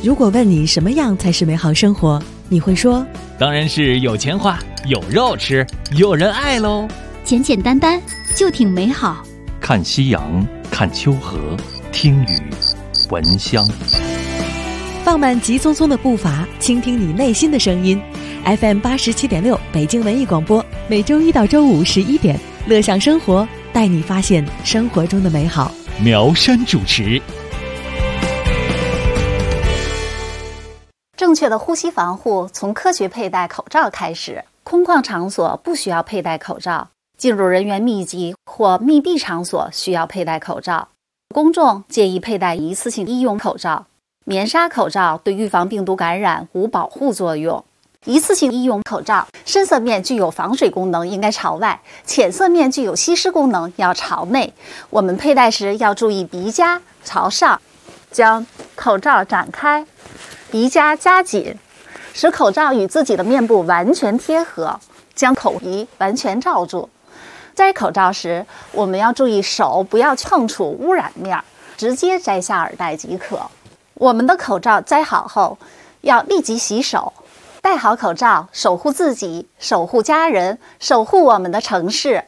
如果问你什么样才是美好生活，你会说当然是有钱花，有肉吃，有人爱喽。 简简单单就挺美好。 看夕阳，看秋河，听雨，闻香。 放慢急匆匆的步伐，倾听你内心的声音。FM 87.6北京文艺广播，每周一到周五11点，乐享生活，带你发现生活中的美好。 苗山主持。 正确的呼吸防护从科学佩戴口罩开始。空旷场所不需要佩戴口罩，进入人员密集或密闭场所需要佩戴口罩。公众建议佩戴一次性医用口罩。棉纱口罩对预防病毒感染无保护作用。一次性医用口罩深色面具有防水功能，应该朝外；浅色面具有吸湿功能，要朝内。我们佩戴时要注意鼻夹朝上，将口罩展开，鼻夹夹紧，使口罩与自己的面部完全贴合，将口鼻完全罩住。摘口罩时，我们要注意手不要碰触污染面，直接摘下耳带即可。我们的口罩摘好后，要立即洗手。戴好口罩，守护自己，守护家人，守护我们的城市。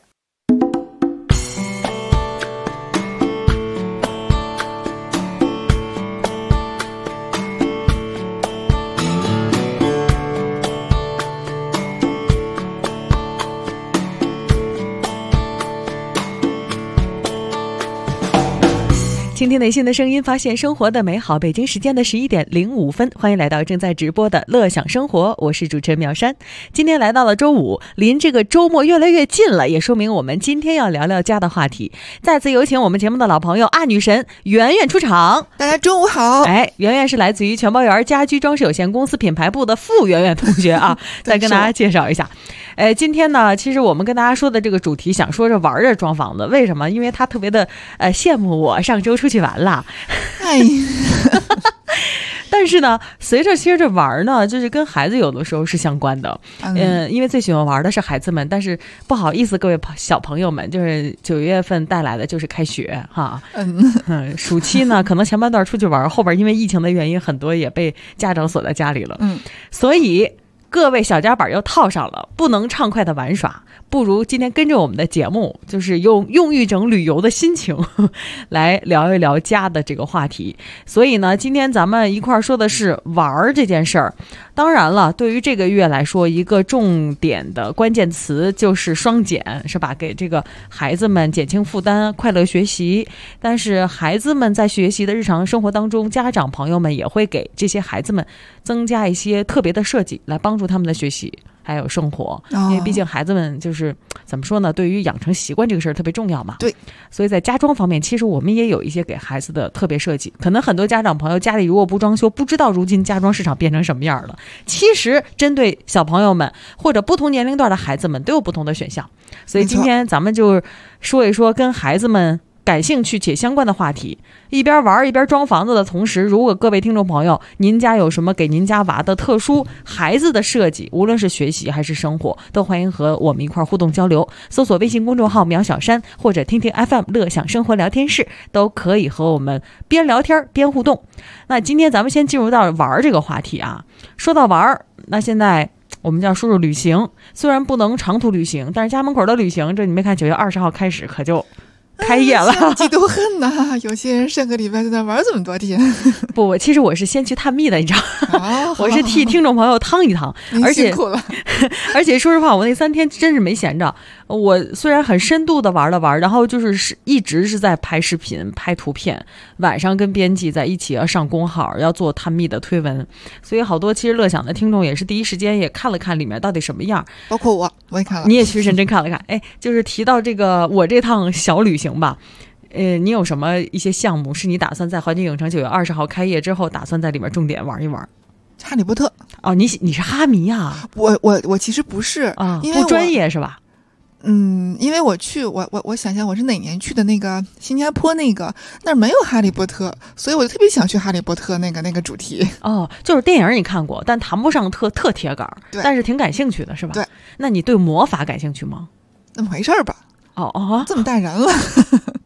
倾听内心的声音，发现生活的美好。北京时间的11点05分，欢迎来到正在直播的乐享生活，我是主持人苗山。今天来到了周五，离这个周末越来越近了，也说明我们今天要聊聊家的话题。再次有请我们节目的老朋友女神圆圆出场。 大家中午好。 圆圆是来自于全包园家居装饰有限公司品牌部的傅圆圆同学啊，再跟大家介绍一下。今天呢，其实我们跟大家说的这个主题，想说着玩着装房子，为什么？因为他特别的羡慕我上周出去玩了。 哎呀， 但是呢，随着其实这玩呢，就是跟孩子有的时候是相关的。因为最喜欢玩的是孩子们，但是不好意思，各位小朋友们，就是9月份带来的就是开学哈。暑期呢，可能前半段出去玩，后边因为疫情的原因，很多也被家长锁在家里了。所以各位小夹板又套上了，不能畅快的玩耍，不如今天跟着我们的节目，就是用一整旅游的心情来聊一聊家的这个话题。所以呢，今天咱们一块儿说的是玩这件事儿。当然了，对于这个月来说，一个重点的关键词就是双减，是吧？给这个孩子们减轻负担，快乐学习。但是孩子们在学习的日常生活当中，家长朋友们也会给这些孩子们增加一些特别的设计，来帮助他们的学习还有生活。因为毕竟孩子们就是怎么说呢，对于养成习惯这个事儿特别重要嘛。 对， 所以在家装方面，其实我们也有一些给孩子的特别设计。可能很多家长朋友家里如果不装修，不知道如今家装市场变成什么样了。其实针对小朋友们或者不同年龄段的孩子们都有不同的选项。所以今天咱们就说一说跟孩子们感兴趣且相关的话题，一边玩一边装房子的同时，如果各位听众朋友您家有什么给您家娃的特殊孩子的设计，无论是学习还是生活，都欢迎和我们一块互动交流。搜索微信公众号苗小山或者听听 FM 乐享生活聊天室，都可以和我们边聊天边互动。那今天咱们先进入到玩这个话题啊。说到玩，那现在我们就要说说旅行。虽然不能长途旅行，但是家门口的旅行，这你没看9月20号开始可就开业了， 嫉妒恨呐！有些人上个礼拜在那玩这么多天。 不，其实我是先去探秘的，你知道我是替听众朋友趟一趟，而且辛苦了。 而且说实话，我那3天真是没闲着。我虽然很深度的玩了玩，然后就是一直是在拍视频、拍图片，晚上跟编辑在一起要上公号，要做探秘的推文，所以好多其实乐享的听众也是第一时间也看了看里面到底什么样， 包括我也看了， 你也去认真看了看。就是提到这个我这趟小旅行吧。你有什么一些项目是你打算在环球影城9月20号开业之后，打算在里面重点玩一玩？ 哈利波特。 哦，你是哈迷啊？ 我其实不是啊，因为不专业是吧？ 因为我想想我是哪年去的那个新加坡那儿没有哈利波特，所以我就特别想去哈利波特那个主题。 哦，就是电影你看过，但谈不上特铁杆，但是挺感兴趣的是吧？ 对。 那你对魔法感兴趣吗？ 那么回事儿吧。 哦， 这么大人了。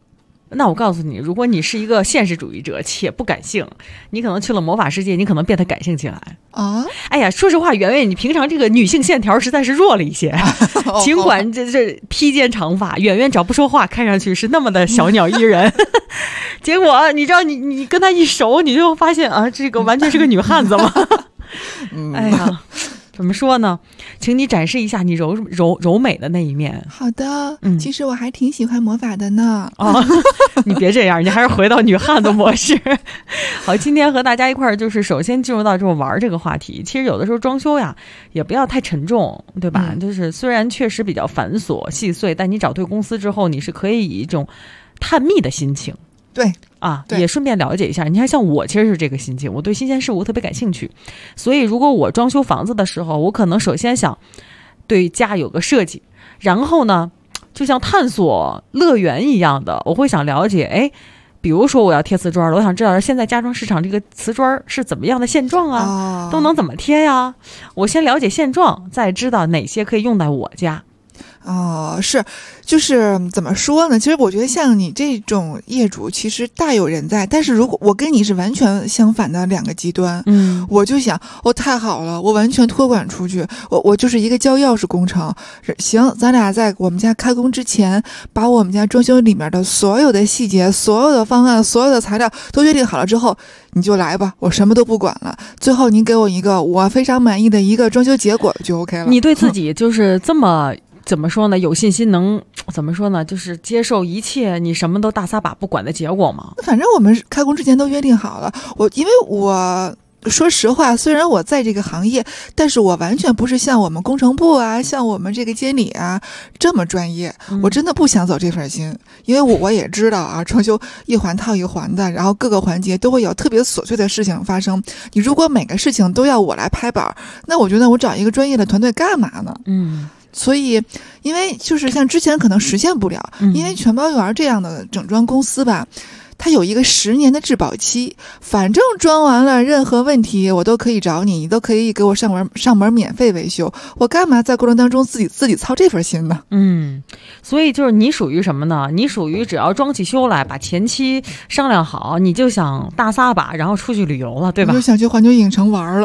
那我告诉你，如果你是一个现实主义者且不感性，你可能去了魔法世界，你可能变得感性起来啊！ 哎呀，说实话，圆圆，你平常这个女性线条实在是弱了一些，尽管这披肩长发，圆圆只要不说话，看上去是那么的小鸟依人，结果你知道你跟她一熟，你就发现啊，这个完全是个女汉子嘛。哎呀。怎么说呢？请你展示一下你柔美的那一面。 好的，其实我还挺喜欢魔法的呢。 哦，你别这样，你还是回到女汉子模式。好，今天和大家一块儿就是首先进入到这种玩这个话题。其实有的时候装修呀，也不要太沉重，对吧？就是虽然确实比较繁琐细碎，但你找对公司之后，你是可以以一种探秘的心情。 对啊，也顺便了解一下。你看，像我其实是这个心情，我对新鲜事物特别感兴趣，所以如果我装修房子的时候，我可能首先想对家有个设计，然后呢，就像探索乐园一样的，我会想了解，哎，比如说我要贴瓷砖了，我想知道现在家装市场这个瓷砖是怎么样的现状啊，都能怎么贴呀？我先了解现状，再知道哪些可以用在我家。 是，就是怎么说呢？其实我觉得像你这种业主其实大有人在，但是如果我跟你是完全相反的两个极端，我就想，太好了，我完全托管出去，我就是一个交钥匙工程。行，咱俩在我们家开工之前，把我们家装修里面的所有的细节、所有的方案、所有的材料都约定好了之后，你就来吧，我什么都不管了。最后您给我一个我非常满意的一个装修结果就 OK 了。 你对自己就是这么。怎么说呢？有信心能怎么说呢？就是接受一切你什么都大撒把不管的结果吗？ 反正我们开工之前都约定好了。因为我说实话，虽然我在这个行业，但是我完全不是像我们工程部啊，像我们这个监理啊这么专业。我真的不想走这份心，因为我也知道啊，装修一环套一环的，然后各个环节都会有特别琐碎的事情发生。你如果每个事情都要我来拍板，那我觉得我找一个专业的团队干嘛呢？所以，因为就是像之前可能实现不了，因为全包园这样的整装公司吧，它有一个10年的质保期，反正装完了任何问题我都可以找你，你都可以给我上门免费维修，我干嘛在过程当中自己操这份心呢？ 所以就是你属于什么呢？你属于只要装起修来，把前期商量好，你就想大撒把，然后出去旅游了，对吧？ 我就想去环球影城玩了。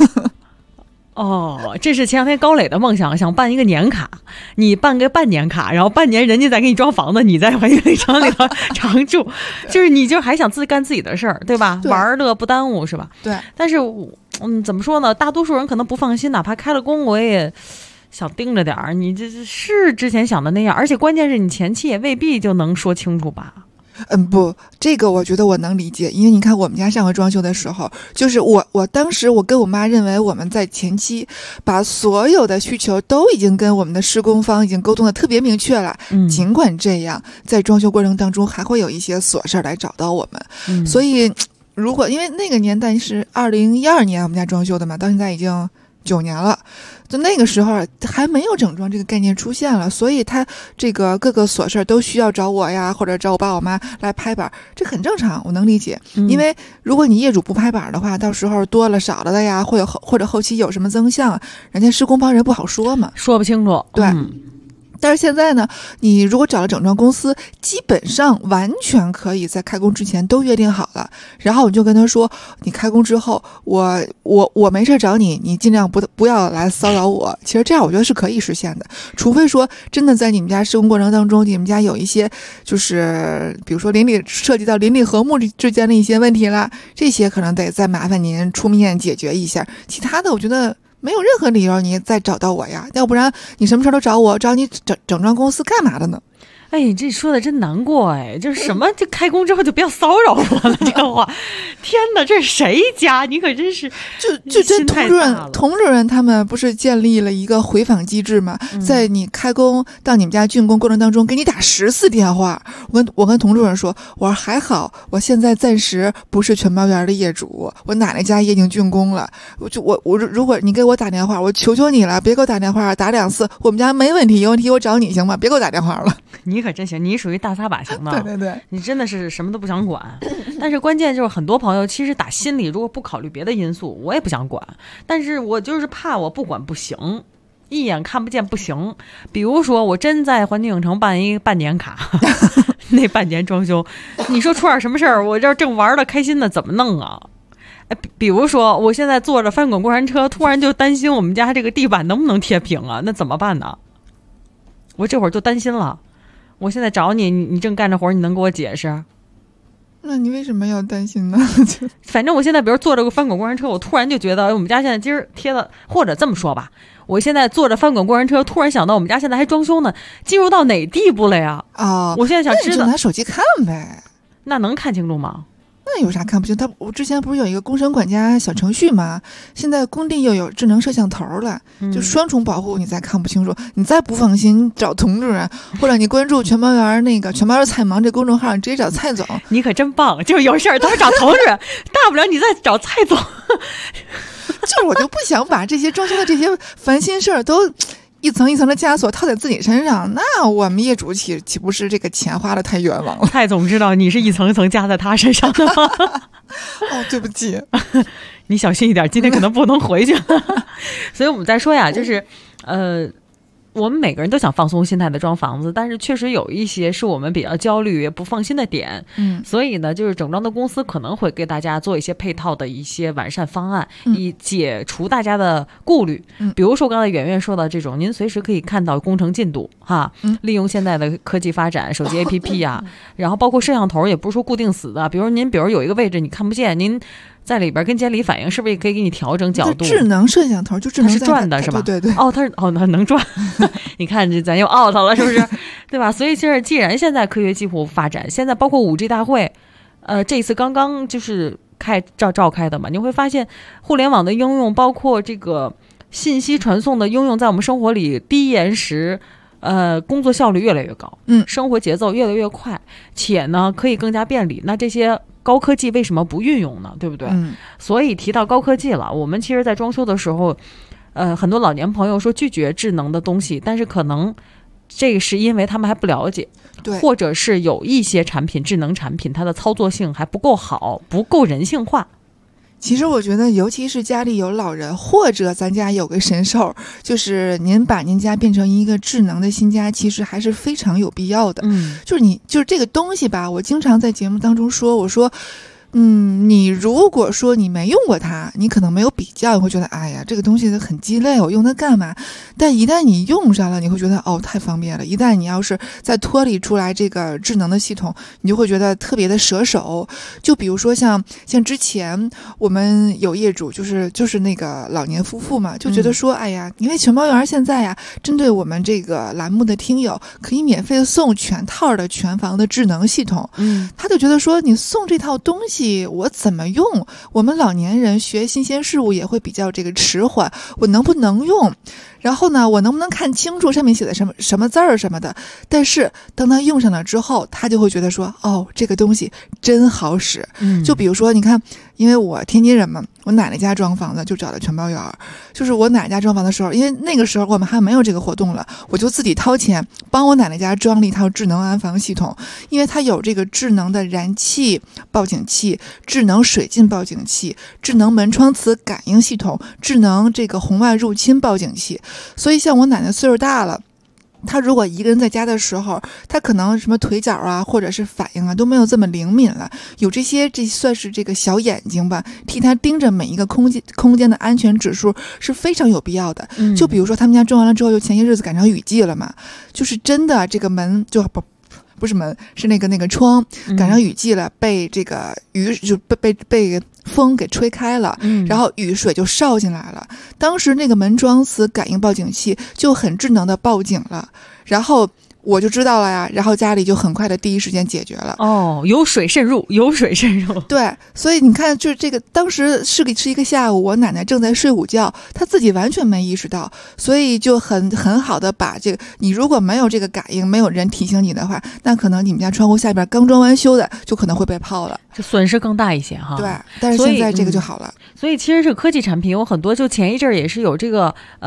这是前两天高磊的梦想，想办一个年卡，你办个半年卡，然后半年人家再给你装房子，你在环球影城里头常住，就是你就还想自己干自己的事儿，对吧？玩乐不耽误是吧？ 对。 但是怎么说呢？大多数人可能不放心，哪怕开了工，我也想盯着点儿。你这是之前想的那样，而且关键是你前期也未必就能说清楚吧。 不，这个我觉得我能理解，因为你看我们家上回装修的时候，就是我当时我跟我妈认为我们在前期把所有的需求都已经跟我们的施工方已经沟通的特别明确了，尽管这样，在装修过程当中还会有一些琐事来找到我们，所以如果因为那个年代是2012年我们家装修的嘛，到现在已经9年了。就那个时候还没有整装这个概念出现了，所以他这个各个琐事都需要找我呀，或者找我爸我妈来拍板，这很正常，我能理解。因为如果你业主不拍板的话，到时候多了少了的呀，或者后期有什么增项，人家施工方人不好说嘛， 说不清楚。 对。但是现在呢，你如果找了整装公司，基本上完全可以在开工之前都约定好了，然后你就跟他说，你开工之后，我没事找你，你尽量不要来骚扰我。其实这样我觉得是可以实现的，除非说真的在你们家施工过程当中，你们家有一些就是比如说涉及到邻里和睦之间的一些问题啦，这些可能得再麻烦您出面解决一下。其他的我觉得没有任何理由你再找到我呀，要不然你什么事都找我，找你整装公司干嘛的呢？ 哎，这说的真难过哎，就是什么就开工之后就不要骚扰我了这个话，天哪，这是谁家？你可真是就真童主任他们不是建立了一个回访机制吗？在你开工到你们家竣工过程当中，给你打10次电话。我跟童主任说，我说还好，我现在暂时不是全包园的业主，我奶奶家也已经竣工了。我如果你给我打电话，我求求你了，别给我打电话，打2次，我们家没问题，有问题我找你行吗？别给我打电话了。 你可真行，你属于大撒把型的。 对， 你真的是什么都不想管。但是关键就是很多朋友其实打心里如果不考虑别的因素，我也不想管，但是我就是怕我不管不行，一眼看不见不行。比如说我真在环球影城办一个半年卡那半年装修，你说出点什么事儿，我这正玩的开心的，怎么弄啊？比如说我现在坐着翻滚过山车，突然就担心我们家这个地板能不能贴平啊？那怎么办呢？我这会儿就担心了。我现在找你，你正干着活，你能给我解释？ 那你为什么要担心呢？ 反正我现在比如坐着个翻滚过山车，我突然就觉得我们家现在今儿贴的，或者这么说吧，我现在坐着翻滚过山车，突然想到我们家现在还装修呢，进入到哪地步了呀？我现在想知道。 那你就拿手机看呗。 那能看清楚吗？ 那有啥看不清？我之前不是有一个工程管家小程序吗？现在工地又有智能摄像头了，就双重保护，你再看不清楚，你再不放心，你找同志啊，或者你关注全毛园那个全毛园菜盲这公众号，你直接找蔡总。 你可真棒，就是有事儿都找同志，大不了你再找蔡总。 就我就不想把这些装修的这些烦心事儿都一层一层的枷锁套在自己身上，那我们业主岂不是这个钱花的太冤枉了？ 蔡总知道你是一层一层加在他身上的吗？ 对不起， 你小心一点，今天可能不能回去了。所以我们再说呀，就是我们每个人都想放松心态的装房子，但是确实有一些是我们比较焦虑也不放心的点。所以呢，就是整装的公司可能会给大家做一些配套的一些完善方案，以解除大家的顾虑。比如说刚才圆圆说到这种，您随时可以看到工程进度哈，利用现在的科技发展，手机 APP 啊，然后包括摄像头也不是说固定死的，比如有一个位置你看不见，您在里边跟监理反映，是不是也可以给你调整角度？ 智能摄像头就智能， 它是转的是吧？ 对。 它能转。你看这咱又 out 了，是不是？对吧？所以其实既然现在科学技术发展，现在包括5G 大会，这一次刚刚就是召开的嘛，你会发现互联网的应用，包括这个信息传送的应用，在我们生活里低延时。工作效率越来越高，生活节奏越来越快，且呢可以更加便利。那这些高科技为什么不运用呢？对不对？所以提到高科技了，我们其实在装修的时候，很多老年朋友说拒绝智能的东西，但是可能这是因为他们还不了解， 对， 或者是有一些产品，智能产品它的操作性还不够好，不够人性化。 其实我觉得，尤其是家里有老人，或者咱家有个神兽，就是您把您家变成一个智能的新家，其实还是非常有必要的。就是这个东西吧，我经常在节目当中说，我说。你如果说你没用过它，你可能没有比较，你会觉得哎呀这个东西很鸡肋，我用它干嘛？但一旦你用上了，你会觉得太方便了。一旦你要是再脱离出来这个智能的系统，你就会觉得特别的舍手。就比如说像之前我们有业主就是那个老年夫妇嘛，就觉得说哎呀，因为全毛园现在呀，针对我们这个栏目的听友，可以免费送全套的全房的智能系统。他就觉得说你送这套东西。我怎么用？我们老年人学新鲜事物也会比较这个迟缓，我能不能用？然后呢，我能不能看清楚上面写的什么字儿什么的？但是当他用上了之后，他就会觉得说，这个东西真好使。就比如说，你看，因为我天津人嘛，我奶奶家装房子就找了全包园，就是我奶奶家装房的时候，因为那个时候我们还没有这个活动了，我就自己掏钱帮我奶奶家装了一套智能安防系统，因为它有这个智能的燃气报警器、智能水浸报警器、智能门窗磁感应系统、智能这个红外入侵报警器。所以像我奶奶岁数大了，她如果一个人在家的时候，她可能什么腿脚啊或者是反应啊都没有这么灵敏了，有这算是这个小眼睛吧，替她盯着每一个空间的安全指数是非常有必要的。就比如说他们家装完了之后，又前些日子赶上雨季了嘛，就是真的这个门就不是门，是那个窗，赶上雨季了，被这个雨就被风给吹开了，然后雨水就烧进来了。当时那个门窗磁感应报警器就很智能的报警了，然后我就知道了呀，然后家里就很快的第一时间解决了。 有水渗入。 对，所以你看，就是这个当时是一个下午，我奶奶正在睡午觉，她自己完全没意识到，所以就很好的把这个，你如果没有这个感应，没有人提醒你的话，那可能你们家窗户下边刚装完修的就可能会被泡了， 这损失更大一些哈。 对，但是现在这个就好了。 所以其实这个科技产品有很多，就前一阵也是有这个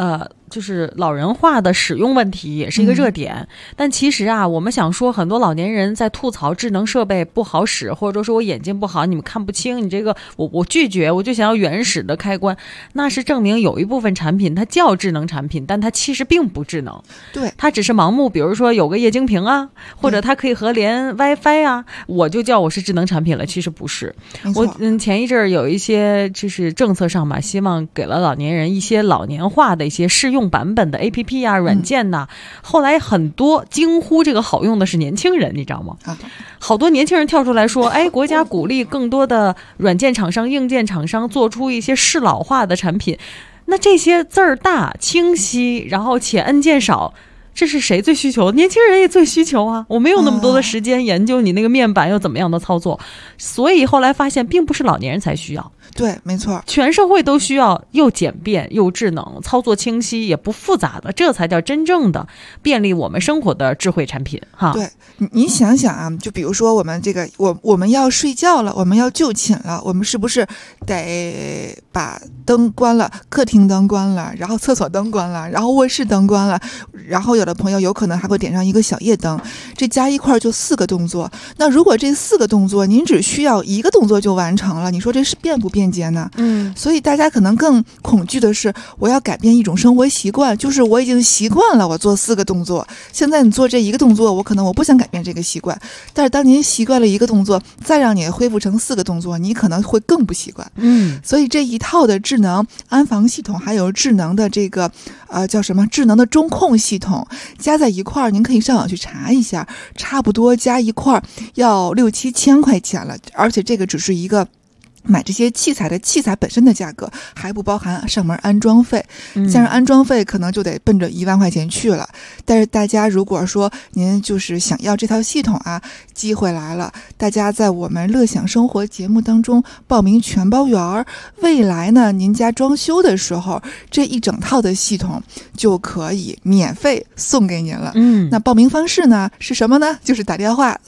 就是老人化的使用问题也是一个热点。但其实啊，我们想说很多老年人在吐槽智能设备不好使，或者说我眼睛不好，你们看不清，你这个我拒绝，我就想要原始的开关，那是证明有一部分产品它叫智能产品，但它其实并不智能。 对， 它只是盲目，比如说有个液晶屏啊，或者它可以和连 WiFi 啊，我就叫我是智能产品了，其实不是。我前一阵儿有一些就是政策上吧，希望给了老年人一些老年化的一些试用版本的 APP 啊、软件呐、后来很多惊呼这个好用的是年轻人，你知道吗？好多年轻人跳出来说，哎，国家鼓励更多的软件厂商、硬件厂商做出一些适老化的产品。那这些字儿大、清晰，然后且按键少，这是谁最需求？年轻人也最需求啊！我没有那么多的时间研究你那个面板要怎么样的操作，所以后来发现并不是老年人才需要。 对，没错， 全社会都需要又简便又智能、操作清晰也不复杂的，这才叫真正的便利我们生活的智慧产品哈。 对，你想想啊，就比如说我们这个我们要睡觉了，我们要就寝了，我们是不是得把灯关了，客厅灯关了，然后厕所灯关了，然后卧室灯关了，然后有的朋友有可能还会点上一个小夜灯，这加一块就4个动作。那如果这4个动作您只需要1个动作就完成了，你说这是便不便捷呢？所以大家可能更恐惧的是，我要改变一种生活习惯，就是我已经习惯了我做4个动作，现在你做这1个动作，我不想改变这个习惯。但是当您习惯了1个动作，再让你恢复成4个动作，你可能会更不习惯。所以这一套的智能安防系统，还有智能的这个叫什么智能的中控系统加在一块儿，您可以上网去查一下，差不多加一块儿要6-7千块钱了，而且这个只是一个买这些器材的器材本身的价格，还不包含上门安装费，加上安装费可能就得奔着1万块钱去了。但是大家如果说您就是想要这套系统啊，机会来了，大家在我们乐享生活节目当中报名全包圆，未来呢您家装修的时候，这一整套的系统就可以免费送给您了。那报名方式呢是什么呢？就是打电话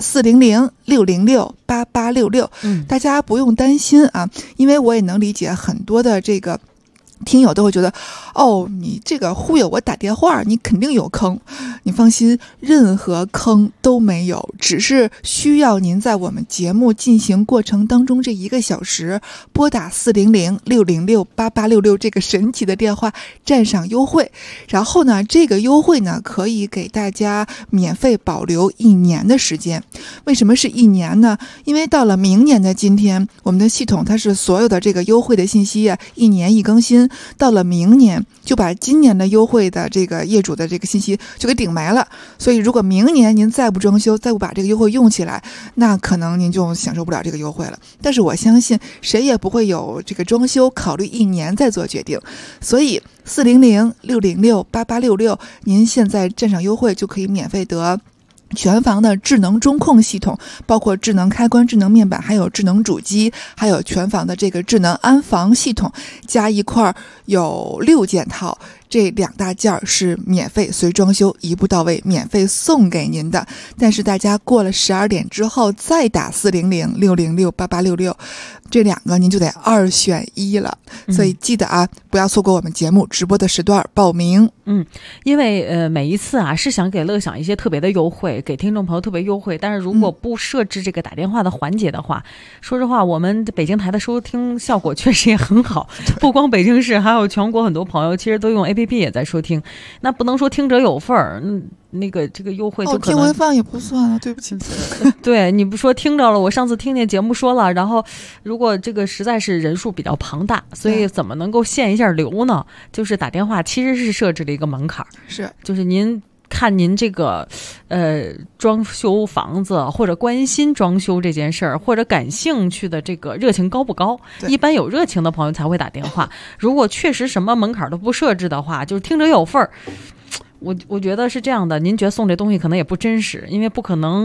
400-606-8866。大家不用担心啊，因为我也能理解很多的这个听友都会觉得，你这个忽悠我打电话，你肯定有坑。你放心，任何坑都没有，只是需要您在我们节目进行过程当中这1个小时拨打400-606-8866这个神奇的电话占上优惠。然后呢，这个优惠呢可以给大家免费保留1年的时间。为什么是1年呢？因为到了明年的今天，我们的系统它是所有的这个优惠的信息啊，1年1更新，到了明年就把今年的优惠的这个业主的这个信息就给顶没了。所以如果明年您再不装修，再不把这个优惠用起来，那可能您就享受不了这个优惠了。但是我相信谁也不会有这个装修考虑1年再做决定，所以400-606-8866您现在占上优惠就可以免费得全房的智能中控系统，包括智能开关、智能面板，还有智能主机，还有全房的这个智能安防系统，加一块有6件套，这2大件是免费随装修一步到位免费送给您的。但是大家过了12点之后再打400-606-8866，这2个您就得2选1了。所以记得啊，不要错过我们节目直播的时段报名。 因为每一次啊是想给乐享一些特别的优惠，给听众朋友特别优惠，但是如果不设置这个打电话的环节的话，说实话我们北京台的收听效果确实也很好，不光北京市，还有全国很多朋友其实都用 APP 也在收听。那不能说听者有份儿，那个这个优惠就可能听闻放也不算了，对不起。 对，你不说听着了，我上次听见节目说了，然后如果这个实在是人数比较庞大，所以怎么能够限一下流呢？就是打电话其实是设置了一个门槛， 是就是您看您这个装修房子或者关心装修这件事儿，或者感兴趣的这个热情高不高？一般有热情的朋友才会打电话。如果确实什么门槛都不设置的话，就是听者有份儿。我觉得是这样的，您觉得送这东西可能也不真实，因为不可能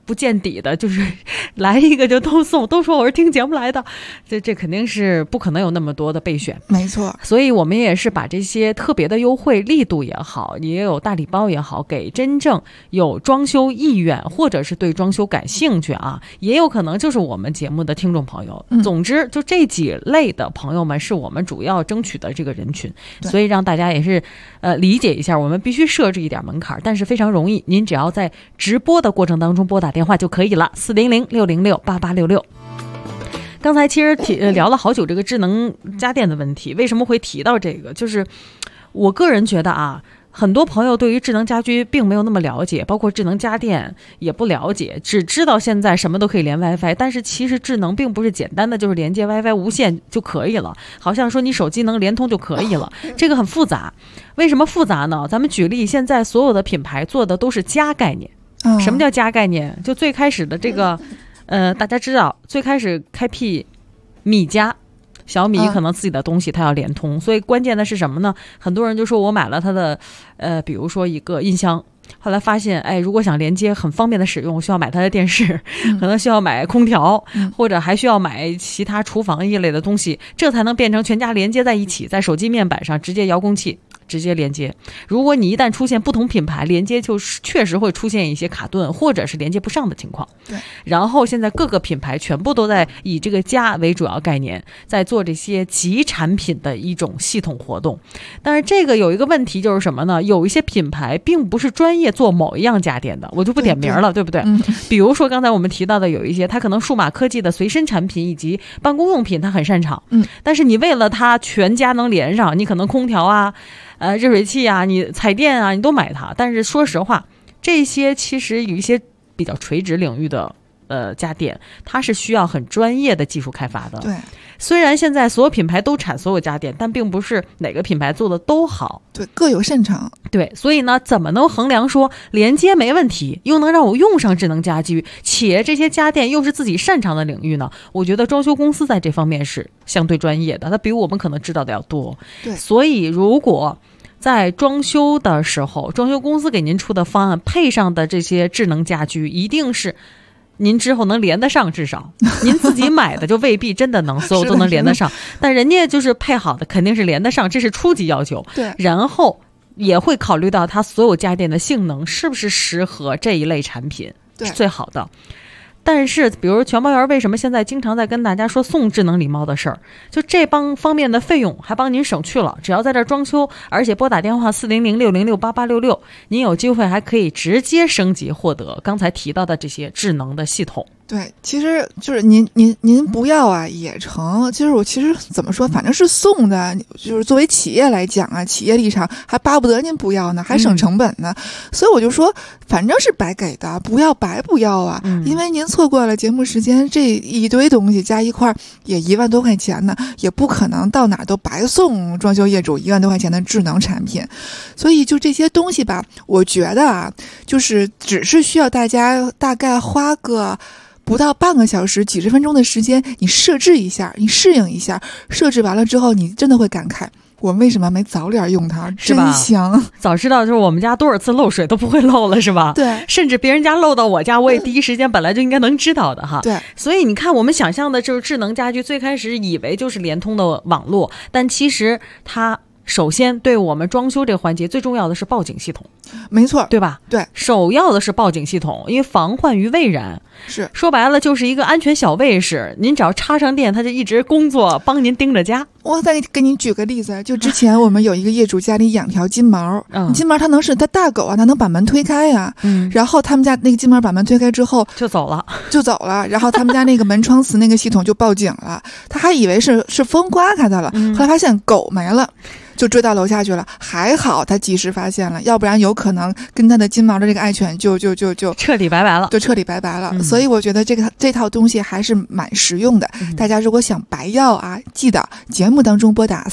不见底的，就是来一个就都送，都说我是听节目来的，这肯定是不可能有那么多的备选。 没错， 所以我们也是把这些特别的优惠力度也好，也有大礼包也好，给真正有装修意愿或者是对装修感兴趣啊，也有可能就是我们节目的听众朋友。总之，就这几类的朋友们是我们主要争取的这个人群，所以让大家也是理解一下，我们必须设置一点门槛，但是非常容易，您只要在直播的过程当中拨打电话就可以了，400-606-8866。刚才其实聊了好久这个智能家电的问题，为什么会提到这个？就是我个人觉得啊，很多朋友对于智能家居并没有那么了解，包括智能家电也不了解，只知道现在什么都可以连 WiFi， 但是其实智能并不是简单的就是连接 WiFi 无线就可以了，好像说你手机能连通就可以了，这个很复杂。为什么复杂呢？咱们举例，现在所有的品牌做的都是家概念。什么叫家概念？就最开始的这个大家知道最开始开辟米家，小米可能自己的东西它要连通，所以关键的是什么呢？很多人就说我买了它的比如说一个音箱，后来发现如果想连接很方便的使用，需要买它的电视，可能需要买空调，或者还需要买其他厨房一类的东西，这才能变成全家连接在一起，在手机面板上直接遥控器直接连接。如果你一旦出现不同品牌连接，就是确实会出现一些卡顿或者是连接不上的情况。 对。 然后现在各个品牌全部都在以这个家为主要概念，在做这些集产品的一种系统活动。但是这个有一个问题就是什么呢？有一些品牌并不是专业做某一样家电的，我就不点名了， 对不对？比如说刚才我们提到的有一些，它可能数码科技的随身产品以及办公用品它很擅长，但是你为了它全家能连上，你可能空调啊热水器啊，你彩电啊，你都买它。但是说实话，这些其实有一些比较垂直领域的家电，它是需要很专业的技术开发的。 对， 虽然现在所有品牌都产所有家电，但并不是哪个品牌做的都好。 对，各有擅长。 对，所以呢，怎么能衡量说连接没问题，又能让我用上智能家居，且这些家电又是自己擅长的领域呢？我觉得装修公司在这方面是相对专业的，它比我们可能知道的要多。 对， 所以如果在装修的时候，装修公司给您出的方案配上的这些智能家居，一定是您之后能连得上，至少您自己买的就未必真的能所有都能连得上，但人家就是配好的肯定是连得上，这是初级要求。 对， 然后也会考虑到它所有家电的性能是不是适合这一类产品，是最好的。但是比如全猫园为什么现在经常在跟大家说送智能礼帽的事儿，就这方面的费用还帮您省去了，只要在这儿装修，而且拨打电话400-606-8866，您有机会还可以直接升级获得刚才提到的这些智能的系统。 对，其实就是您不要啊也成。其实怎么说，反正是送的，就是作为企业来讲啊，企业立场还巴不得您不要呢，还省成本呢。所以我就说，反正是白给的，不要白不要啊。因为您错过了节目时间，这一堆东西加一块也1万多块钱呢，也不可能到哪都白送装修业主1万多块钱的智能产品。所以就这些东西吧，我觉得啊，就是只是需要大家大概花个不到半个小时、几十分钟的时间，你设置一下，你适应一下，设置完了之后，你真的会感慨，我为什么没早点用它？真香！ 早知道就是我们家多少次漏水都不会漏了，是吧？ 对， 甚至别人家漏到我家，我也第一时间本来就应该能知道的哈。 对， 所以你看，我们想象的就是智能家居，最开始以为就是联通的网络，但其实它首先对我们装修这个环节最重要的是报警系统。 没错， 对吧？ 对， 首要的是报警系统，因为防患于未然。 是， 说白了就是一个安全小卫士，您只要插上电，它就一直工作，帮您盯着家。 我再给您举个例子，就之前我们有一个业主家里养条金毛，金毛它大狗啊，它能把门推开呀，然后他们家那个金毛把门推开之后就走了， 然后他们家那个门窗磁那个系统就报警了，他还以为是风刮开的了，后来发现狗没了。就追到楼下去了，还好他及时发现了，要不然有可能跟他的金毛的这个爱犬就彻底拜拜了， 就彻底拜拜了。所以我觉得这套东西还是蛮实用的。大家如果想白要啊，记得节目当中拨打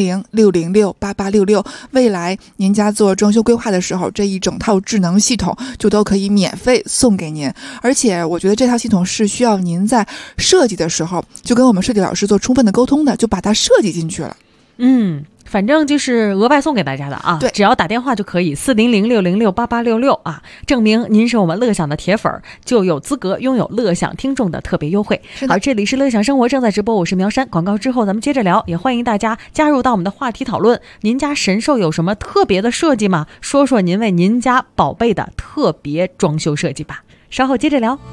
400-606-8866，未来您家做装修规划的时候，这一整套智能系统就都可以免费送给您。而且我觉得这套系统是需要您在设计的时候就跟我们设计老师做充分的沟通的，就把它设计进去了。 反正就是额外送给大家的啊， 对， 只要打电话就可以，400-606-8866啊，证明您是我们乐享的铁粉，就有资格拥有乐享听众的特别优惠。好，这里是乐享生活正在直播，我是苗山。广告之后咱们接着聊，也欢迎大家加入到我们的话题讨论。您家神兽有什么特别的设计吗？说说您为您家宝贝的特别装修设计吧。稍后接着聊。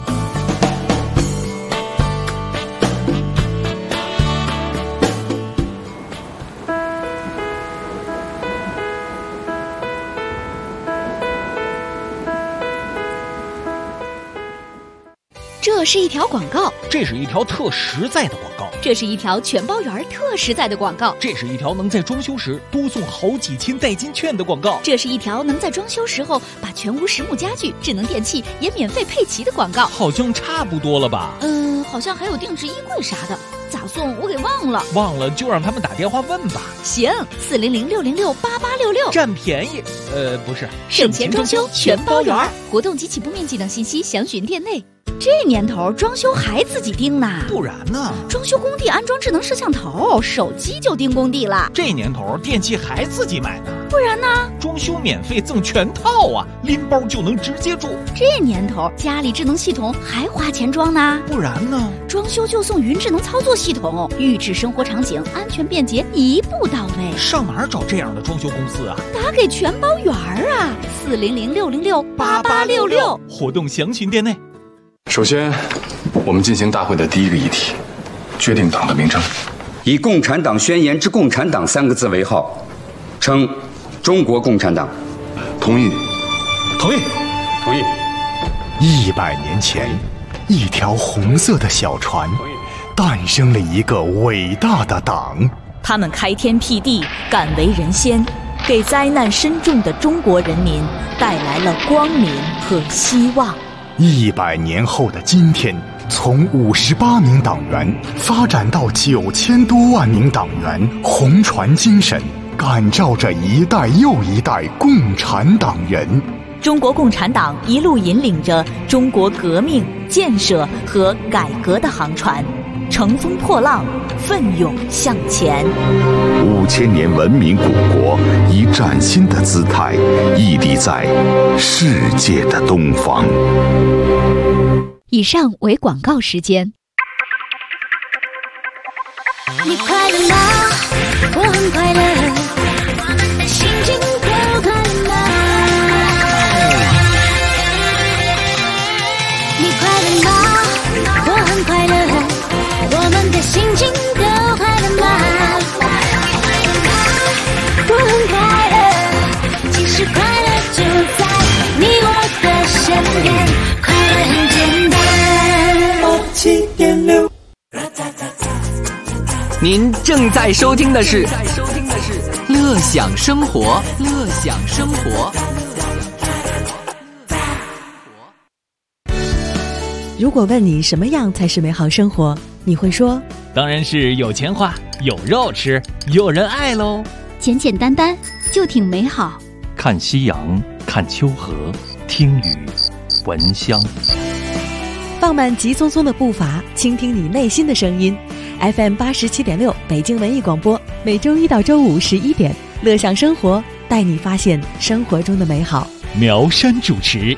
这是一条广告， 这是一条特实在的广告， 这是一条全包圆特实在的广告， 这是一条能在装修时多送好几千代金券的广告， 这是一条能在装修时候把全屋实木家具、智能电器也免费配齐的广告。 好像差不多了吧？ 好像还有定制衣柜啥的，咋送我给忘了。 忘了就让他们打电话问吧。 行，400-606-8866， 占便宜。不是， 省钱装修全包圆。活动及起步面积等信息详询店内。这年头装修还自己盯呢？ 不然呢？ 装修工地安装智能摄像头，手机就盯工地了。 这年头电器还自己买呢？ 不然呢？ 装修免费赠全套啊，拎包就能直接住。 这年头家里智能系统还花钱装呢？ 不然呢？ 装修就送云智能操作系统，预制生活场景，安全便捷，一步到位。 上哪儿找这样的装修公司啊？ 打给全包圆啊，400-606-8866， 活动详询店内。 首先，我们进行大会的第一个议题，决定党的名称。 以《共产党宣言》之“共产党”3个字为号，称中国共产党。 同意。 同意。 同意。 100年前，一条红色的小船，诞生了一个伟大的党。 他们开天辟地，敢为人先，给灾难深重的中国人民带来了光明和希望。 100年后的今天，从58名党员发展到9000多万名党员，红船精神感召着一代又一代共产党人。 中国共产党一路引领着中国革命、建设和改革的航船，乘风破浪，奋勇向前。 5000年文明古国以崭新的姿态屹立在世界的东方。 以上为广告时间。 你快乐吗？我很快乐，心情都快乐吗？你快乐吗？我很快乐，我们的心情都快乐吗？我很快乐，其实快乐就在你我的身边，快乐很简单。87.6。 您正在收听的是乐享生活，乐享生活。 如果问你什么样才是美好生活，你会说当然是有钱花，有肉吃，有人爱喽。 简简单单就挺美好。 看夕阳，看秋河，听雨，闻香。 放慢急匆匆的步伐，倾听你内心的声音。FM 87.6北京文艺广播，每周一到周五11点，乐享生活，带你发现生活中的美好。 苗山主持。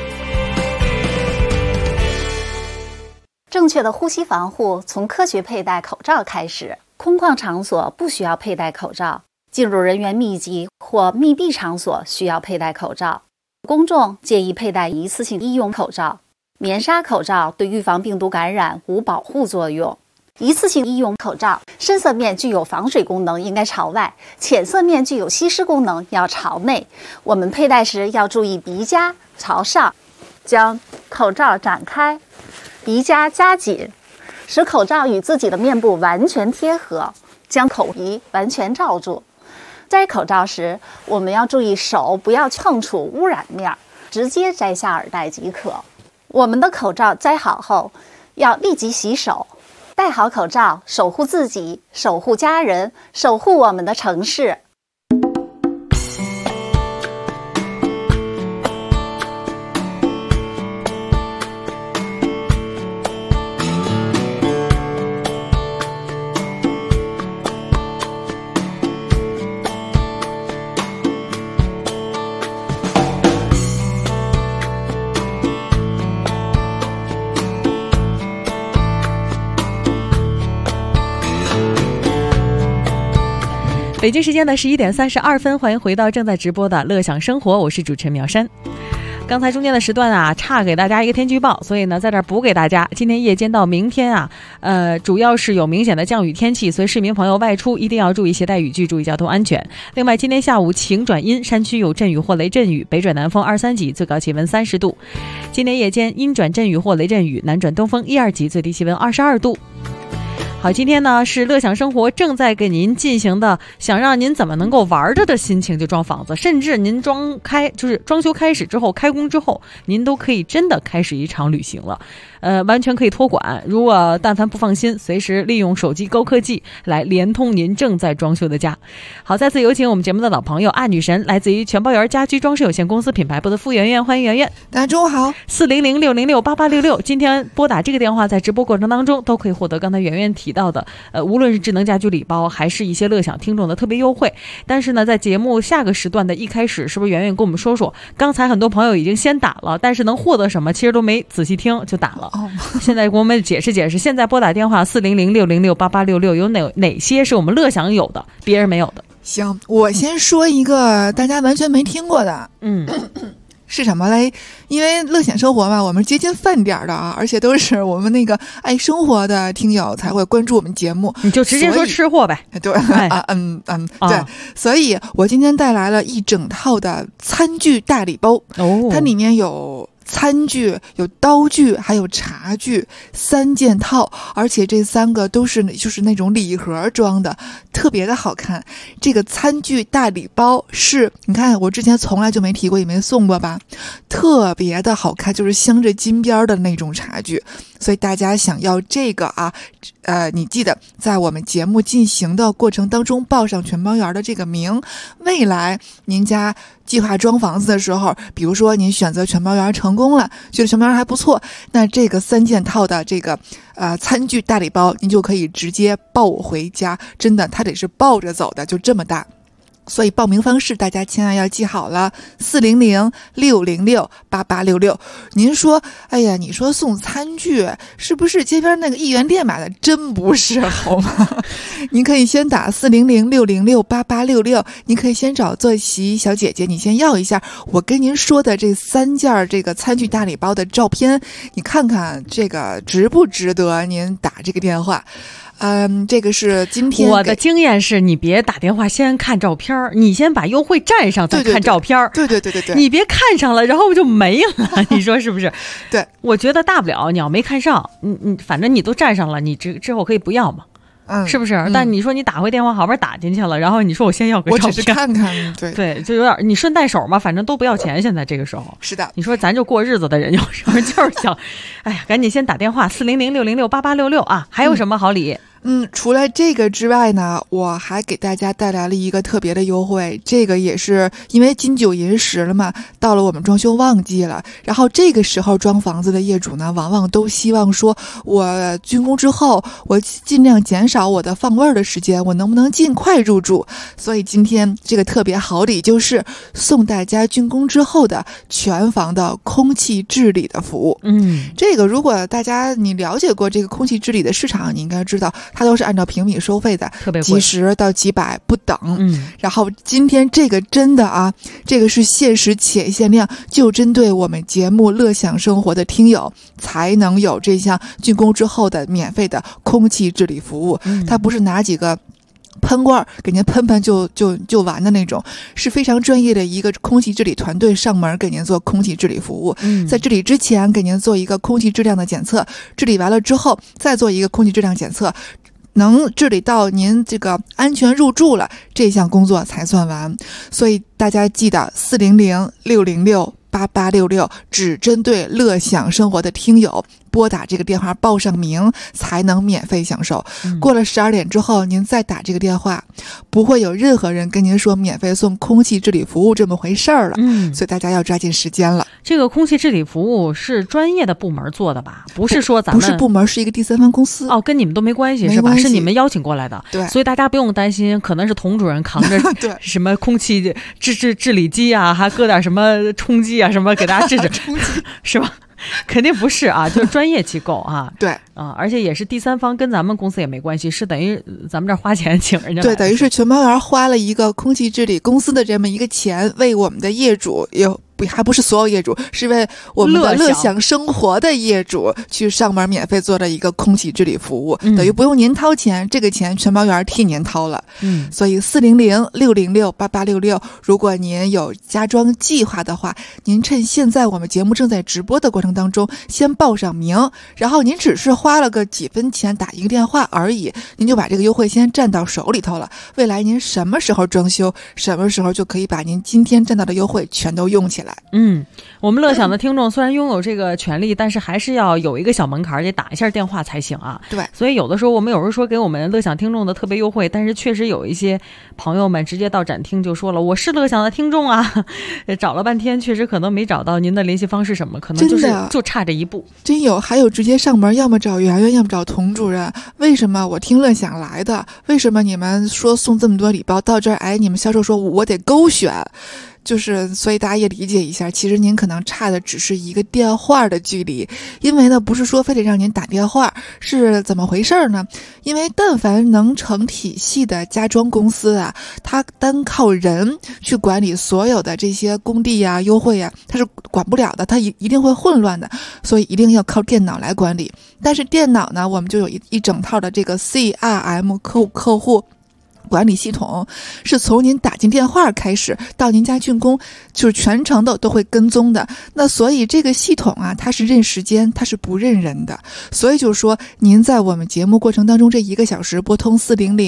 正确的呼吸防护从科学佩戴口罩开始。空旷场所不需要佩戴口罩，进入人员密集或密闭场所需要佩戴口罩。公众建议佩戴一次性医用口罩。棉纱口罩对预防病毒感染无保护作用。一次性医用口罩深色面具有防水功能，应该朝外；浅色面具有吸湿功能，要朝内。我们佩戴时要注意鼻夹朝上，将口罩展开，鼻夹夹紧，使口罩与自己的面部完全贴合，将口鼻完全罩住。摘口罩时，我们要注意手不要碰触污染面，直接摘下耳带即可。我们的口罩摘好后，要立即洗手。戴好口罩，守护自己，守护家人，守护我们的城市。 北京时间的11:32，欢迎回到正在直播的乐享生活，我是主持人苗山。刚才中间的时段啊，差给大家一个天气预报，所以呢，在这儿补给大家。今天夜间到明天啊，主要是有明显的降雨天气，所以市民朋友外出一定要注意携带雨具，注意交通安全。另外，今天下午晴转阴，山区有阵雨或雷阵雨，北转南风2、3级，最高气温30度。今天夜间阴转阵雨或雷阵雨，南转东风1、2级，最低气温22度。好，今天呢是乐享生活正在给您进行的，想让您怎么能够玩着的心情就装房子，甚至您就是装修开始之后，开工之后，您都可以真的开始一场旅行了。完全可以托管，如果但凡不放心，随时利用手机高科技来连通您正在装修的家。好，再次有请我们节目的老朋友爱女神，来自于全包园家居装饰有限公司品牌部的傅媛媛，欢迎媛媛。 大家中午好。 400-606-8866，今天拨打这个电话，在直播过程当中都可以获得刚才媛媛提到的无论是智能家居礼包，还是一些乐享听众的特别优惠。但是呢，在节目下个时段的一开始，是不是媛媛跟我们说说，刚才很多朋友已经先打了，但是能获得什么其实都没仔细听就打了。现在给我们解释解释，现在拨打电话400-606-8866，有哪些是我们乐享有的，别人没有的？ 行，我先说一个大家完全没听过的，是什么嘞？因为乐享生活嘛，我们接近饭点的啊，而且都是我们那个爱生活的听友才会关注我们节目， 你就直接说吃货呗。 对，对，所以我今天带来了一整套的餐具大礼包，它里面有餐具、有刀具还有茶具3件套，而且这3个都是就是那种礼盒装的，特别的好看。这个餐具大礼包是你看我之前从来就没提过也没送过吧，特别的好看，就是镶着金边的那种茶具。所以大家想要这个啊，你记得在我们节目进行的过程当中报上全包园的这个名，未来您家计划装房子的时候，比如说您选择全包园成功了，觉得全包园还不错，那这个3件套的这个餐具大礼包您就可以直接抱回家，真的它得是抱着走的，就这么大。所以报名方式大家千万要记好了，400-606-8866。您说，哎呀，你说送餐具是不是街边那个1元店买的？真不是，好吗？您可以先打400-606-8866，您可以先找坐席小姐姐，你先要一下我跟您说的这3件这个餐具大礼包的照片，你看看这个值不值得您打这个电话。这个是今天我的经验是，你别打电话先看照片，你先把优惠占上再看照片。 对， 你别看上了然后就没了，你说是不是？ 对， 我觉得大不了你要没看上，你反正你都占上了，你之后可以不要嘛。是不是？但你说你打回电话好不容易打进去了，然后你说我先要个照片， 我只是看看， 对，就有点你顺带手嘛，反正都不要钱。现在这个时候是的， 你说咱就过日子的人，有时候就是想，哎呀，赶紧先打电话400-606-8866啊！还有什么好礼？ 除了这个之外呢，我还给大家带来了一个特别的优惠，这个也是因为金九银十了嘛，到了我们装修旺季了，然后这个时候装房子的业主呢，往往都希望说，我竣工之后，我尽量减少我的放味儿的时间，我能不能尽快入住？所以今天这个特别好礼就是送大家竣工之后的全房的空气治理的服务。这个如果大家你了解过这个空气治理的市场，你应该知道它都是按照平米收费的， 特别贵， 几十到几百不等。然后今天这个真的啊，这个是限时且限量，就针对我们节目乐享生活的听友才能有这项竣工之后的免费的空气治理服务。它不是拿几个喷罐给您喷就完的那种，是非常专业的一个空气治理团队上门给您做空气治理服务。在治理之前给您做一个空气质量的检测，治理完了之后再做一个空气质量检测，能治理到您这个安全入住了，这项工作才算完。所以大家记得400-606-8866，只针对乐享生活的听友拨打这个电话报上名才能免费享受。过了12点之后您再打这个电话，不会有任何人跟您说免费送空气治理服务这么回事儿了。所以大家要抓紧时间了。 这个空气治理服务是专业的部门做的吧？不是说咱们不是部门，是一个第三方公司。 跟你们都没关系是吧？是你们邀请过来的。 对， 所以大家不用担心，可能是童主任扛着什么空气治理机啊，还搁点什么冲击啊什么给大家治是吧？ 肯定不是啊，就是专业机构啊。 对啊，而且也是第三方，跟咱们公司也没关系，是等于咱们这儿花钱请人家。 对，等于是全包园花了一个空气治理公司的这么一个钱，为我们的业主还不是所有业主，是为我们的乐享生活的业主去上门免费做的一个空气治理服务，等于不用您掏钱，这个钱全包园替您掏了。所以400-606-8866，如果您有家装计划的话，您趁现在我们节目正在直播的过程当中，先报上名，然后您只是花了个几分钱打一个电话而已，您就把这个优惠先占到手里头了。未来您什么时候装修，什么时候就可以把您今天占到的优惠全都用起来。 我们乐享的听众虽然拥有这个权利，但是还是要有一个小门槛，得打一下电话才行啊。 对， 所以有的时候我们有人说给我们乐享听众的特别优惠，但是确实有一些朋友们直接到展厅就说了，我是乐享的听众啊，找了半天确实可能没找到您的联系方式什么，可能就差这一步。 真有，还有直接上门，要么找圆圆，要么找童主任。为什么我听乐享来的？为什么你们说送这么多礼包到这儿？你们销售说我得勾选。所以大家也理解一下，其实您可能差的只是一个电话的距离，因为呢不是说非得让您打电话，是怎么回事呢？因为但凡能成体系的家装公司啊，它单靠人去管理所有的这些工地啊、优惠啊，它是管不了的，它一定会混乱的，所以一定要靠电脑来管理。但是电脑呢，我们就有一整套的这个 CRM 客户管理系统，是从您打进电话开始到您家竣工，就是全程都会跟踪的。那所以这个系统啊，它是认时间，它是不认人的。所以就是说，您在我们节目过程当中这1个小时拨通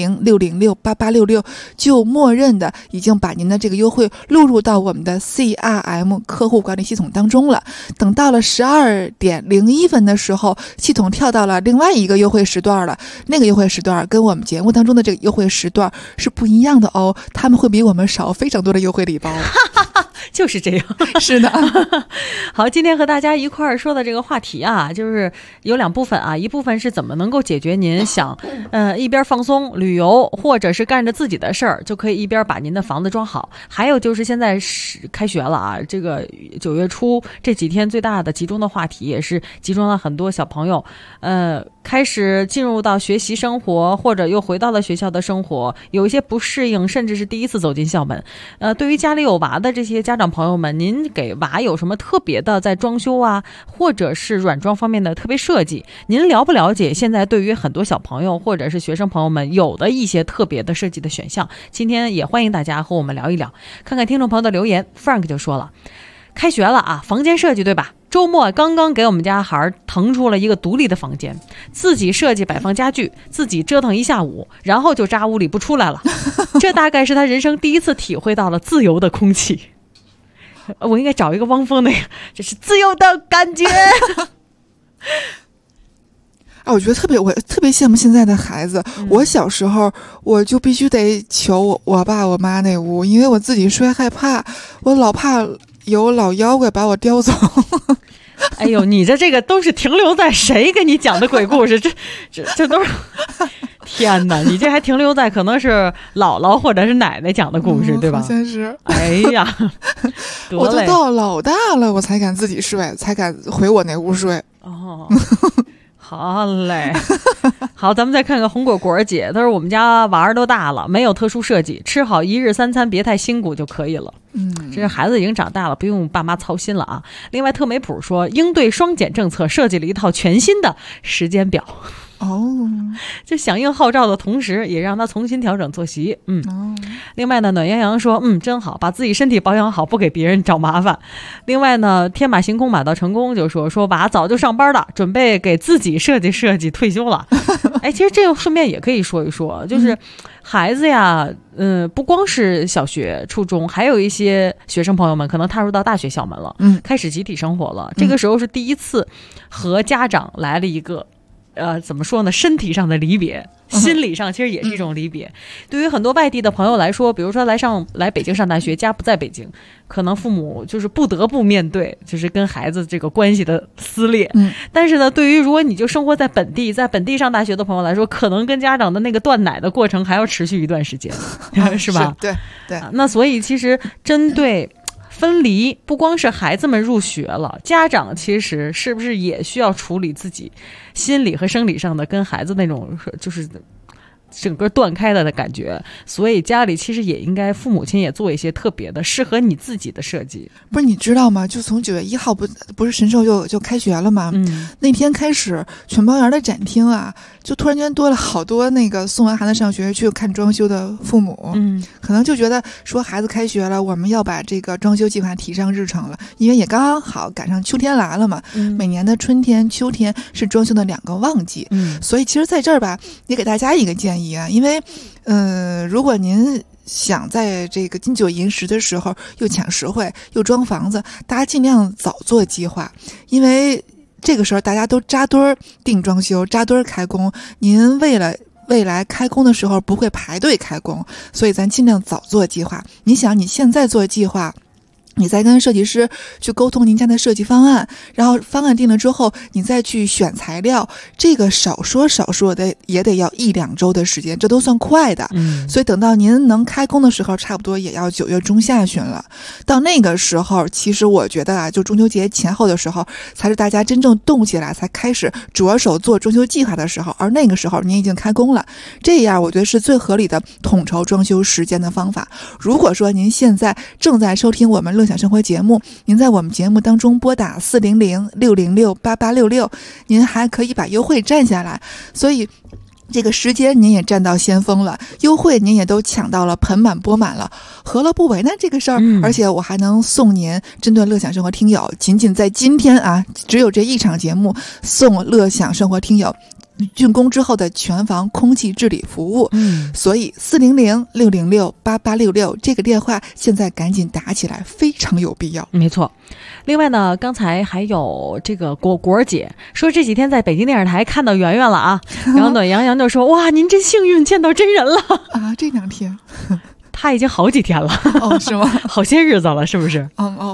400-606-8866，就默认的已经把您的这个优惠录入到我们的 CRM 客户管理系统当中了。等到了12点01分的时候，系统跳到了另外一个优惠时段了。那个优惠时段跟我们节目当中的这个优惠时段是不一样的哦，他们会比我们少非常多的优惠礼包。 就是这样， 是的。 好，今天和大家一块儿说的这个话题啊，就是有2部分啊，一部分是怎么能够解决您想一边放松旅游，或者是干着自己的事儿，就可以一边把您的房子装好。还有就是现在是开学了啊，这个9月初这几天最大的集中的话题，也是集中了很多小朋友开始进入到学习生活，或者又回到了学校的生活，有一些不适应，甚至是第一次走进校门。对于家里有娃的这些家长朋友们，您给娃有什么特别的在装修啊，或者是软装方面的特别设计？您了不了解现在对于很多小朋友或者是学生朋友们有的一些特别的设计的选项？今天也欢迎大家和我们聊一聊，看看听众朋友的留言。 Frank 就说了，开学了啊，房间设计对吧？周末刚刚给我们家孩腾出了一个独立的房间，自己设计摆放家具，自己折腾一下午，然后就扎屋里不出来了。这大概是他人生第一次体会到了自由的空气。我应该找一个汪峰那个，这是自由的感觉。 我觉得我特别羡慕现在的孩子。我小时候我就必须得求我爸我妈那屋，因为我自己睡害怕，我老怕有老妖怪把我叼走。 哎呦，你这个都是停留在谁给你讲的鬼故事？这都是，天哪！你这还停留在可能是姥姥或者是奶奶讲的故事，对吧？ 好像是。 哎呀， 我都到老大了，我才敢自己睡，才敢回我那屋睡。 哦。好嘞，好，咱们再看看红果果姐，她说我们家娃儿都大了，没有特殊设计，吃好1日3餐别太辛苦就可以了。这孩子已经长大了，不用爸妈操心了啊。另外特美普说，应对双减政策设计了一套全新的时间表。就响应号召的同时，也让他重新调整作息。另外呢，暖洋洋说，真好，把自己身体保养好，不给别人找麻烦。另外呢，天马行空马到成功就说娃早就上班了，准备给自己设计退休了。哎，其实这个顺便也可以说一说，就是孩子呀，不光是小学、初中，还有一些学生朋友们可能踏入到大学校门了，开始集体生活了。这个时候是第一次和家长来了一个。怎么说呢？身体上的离别，心理上其实也是一种离别。对于很多外地的朋友来说，比如说来北京上大学，家不在北京，可能父母就是不得不面对，就是跟孩子这个关系的撕裂。但是呢，对于如果你就生活在本地上大学的朋友来说，可能跟家长的那个断奶的过程还要持续一段时间，是吧？ 对对。 那所以其实针对分离不光是孩子们入学了，家长其实是不是也需要处理自己心理和生理上的跟孩子那种就是整个断开了的感觉，所以家里其实也应该父母亲也做一些特别的适合你自己的设计。 不是你知道吗？就从9月1号不是神兽就开学了吗？那天开始全包园的展厅啊，就突然间多了好多那个送完孩子上学去看装修的父母，可能就觉得说孩子开学了，我们要把这个装修计划提上日程了，因为也刚刚好赶上秋天来了嘛。每年的春天、秋天是装修的2个旺季，所以其实在这儿吧，也给大家一个建议啊，因为如果您想在这个金九银十的时候又抢实惠又装房子，大家尽量早做计划，因为这个时候大家都扎堆儿定装修，扎堆儿开工，您为了未来开工的时候不会排队开工，所以咱尽量早做计划。你想你现在做计划，你再跟设计师去沟通您家的设计方案，然后方案定了之后你再去选材料，这个少说的也得要1-2周的时间，这都算快的。所以等到您能开工的时候，差不多也要9月中下旬了。到那个时候，其实我觉得啊，就中秋节前后的时候，才是大家真正动起来，才开始着手做装修计划的时候。而那个时候您已经开工了，这样我觉得是最合理的统筹装修时间的方法。如果说您现在正在收听我们乐享生活节目，您在我们节目当中拨打400-606-8866，您还可以把优惠占下来，所以这个时间您也占到先锋了，优惠您也都抢到了，盆满钵满了，何乐不为呢这个事儿？而且我还能送您针对乐享生活听友，仅在今天啊，只有这一场节目送乐享生活听友竣工之后的全房空气治理服务。所以400-606-8866这个电话现在赶紧打起来，非常有必要。 没错。另外呢，刚才还有这个果姐说这几天在北京电视台看到圆圆了啊，然后暖洋洋就说哇，您真幸运见到真人了啊！这2天他已经好几天了哦，是吗？ 好些日子了，是不是？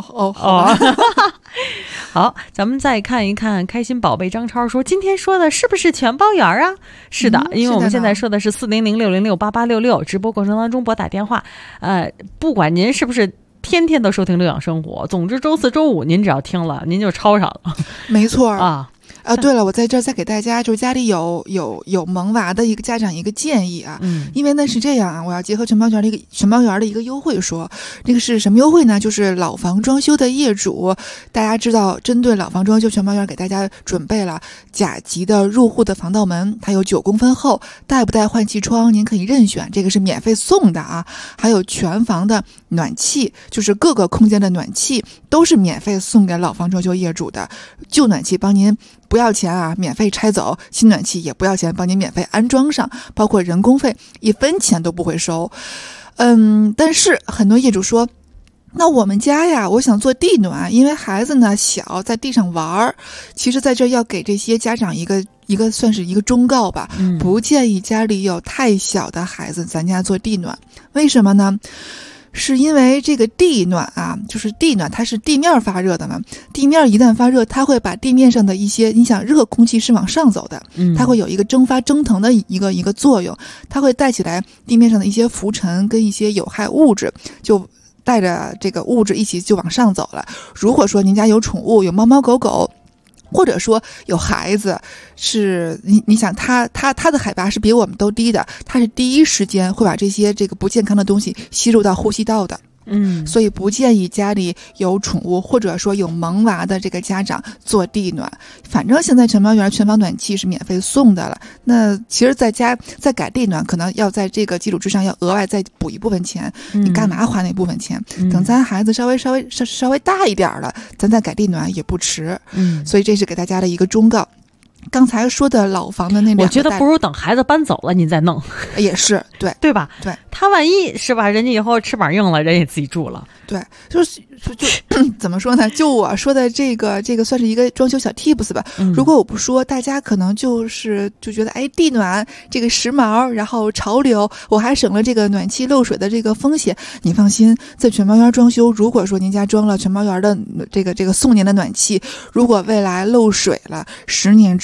好，咱们再看一看开心宝贝张超说今天说的是不是全包圆啊？是的，因为我们现在说的是400-606-8866，直播过程当中拨打电话，不管您是不是天天都收听乐享生活，总之周4周5您只要听了您就抄上了。 没错啊。 对了，我在这儿再给大家，就是家里有萌娃的一个家长一个建议啊，因为呢是这样啊，我要结合全包园的一个优惠说，这个是什么优惠呢？就是老房装修的业主，大家知道，针对老房装修，全包园给大家准备了甲级的入户的防盗门，它有9公分厚，带不带换气窗您可以任选，这个是免费送的啊。还有全房的暖气，就是各个空间的暖气都是免费送给老房装修业主的，旧暖气帮您不要钱啊，免费拆走，新暖气也不要钱，帮您免费安装上，包括人工费1分钱都不会收。但是很多业主说，那我们家呀，我想做地暖，因为孩子呢小，在地上玩。其实在这要给这些家长一个算是一个忠告吧，不建议家里有太小的孩子咱家做地暖。为什么呢？是因为这个地暖啊，就是地暖它是地面发热的嘛，地面一旦发热，它会把地面上的一些，你想热空气是往上走的，它会有一个蒸腾的一个作用，它会带起来地面上的一些浮尘跟一些有害物质，就带着这个物质一起就往上走了。如果说您家有宠物，有猫猫狗狗，或者说有孩子，是你想他的海拔是比我们都低的，他是第一时间会把这个不健康的东西吸入到呼吸道的。所以不建议家里有宠物或者说有萌娃的这个家长做地暖。反正现在全包园全房暖气是免费送的了，那其实在家再改地暖可能要在这个基础之上要额外再补一部分钱，你干嘛花那部分钱？等咱孩子稍微大一点了，咱再改地暖也不迟。所以这是给大家的一个忠告。刚才说的老房的那2个， 我觉得不如等孩子搬走了您再弄， 也是对吧？ 对， 他万一是吧，人家以后翅膀硬了，人也自己住了。 对，就怎么说呢？就我说的这个算是一个装修小 tips 吧。如果我不说，大家可能就觉得地暖这个时髦，然后潮流，我还省了这个暖气漏水的这个风险。你放心，在全包园装修，如果说您家装了全包园的这个送您的暖气，如果未来漏水了，10年之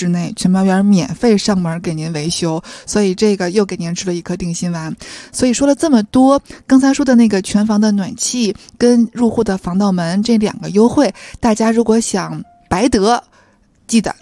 之内，全猫园免费上门给您维修，所以这个又给您吃了一颗定心丸。所以说了这么多，刚才说的那个全房的暖气跟入户的防盗门这2个优惠，大家如果想白得，记得